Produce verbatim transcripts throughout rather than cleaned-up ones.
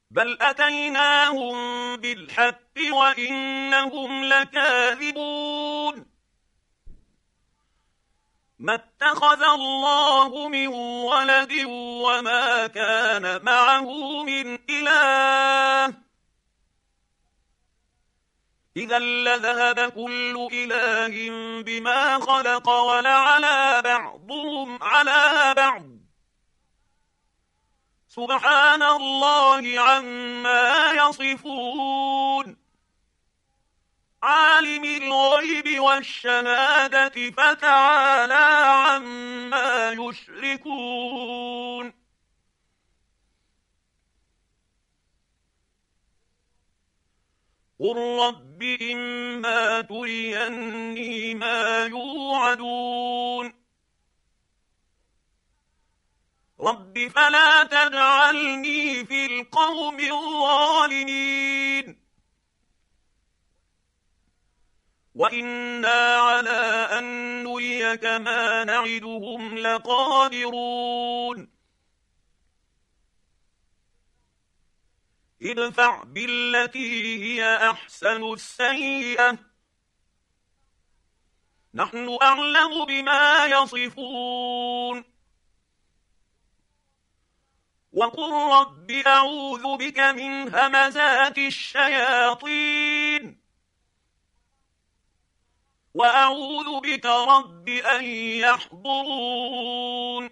بل أتيناهم بالحق وإنهم لكاذبون ما اتخذ الله من ولد وما كان معه من إله إذا لذهب كل إله بما خلق ولعلى بعضهم على بعض سبحان الله عما يصفون عالم الغيب والشهادة فتعالى عما يشركون قل رب إما تريني ما يوعدون رب فلا تجعلني في القوم الظالمين وإنا على أن نريك ما نعدهم لقادرون ادفع بالتي هي أحسن السيئة نحن أعلم بما يصفون وقل رب أعوذ بك من همزات الشياطين وأعوذ بك رب أن يحضرون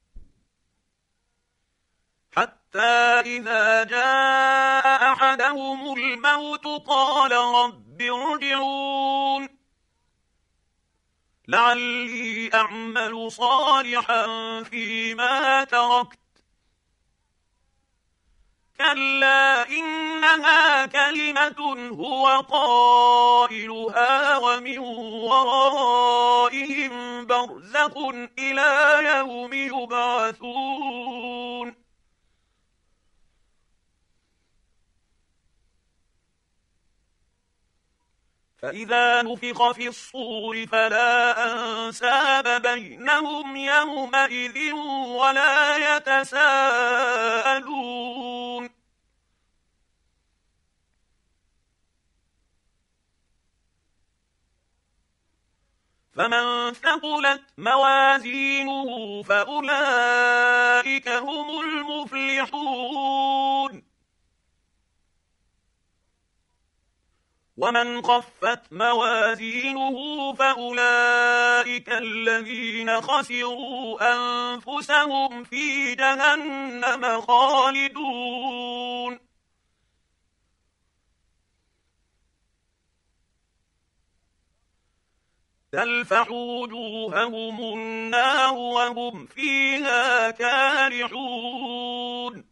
حتى إذا جاء أحدهم الموت قال رب ارجعون لعلي أعمل صالحا فيما تركت كلا إنها كلمة هو قائلها ومن ورائهم برزخ إلى يوم يبعثون فإذا نفخ في الصور فلا أنساب بينهم يومئذ ولا يتساءلون فمن ثقلت موازينه فأولئك هم المفلحون ومن خفت موازينه فأولئك الذين خسروا أنفسهم في جهنم خالدون تلفح وجوههم النار وهم فيها كارحون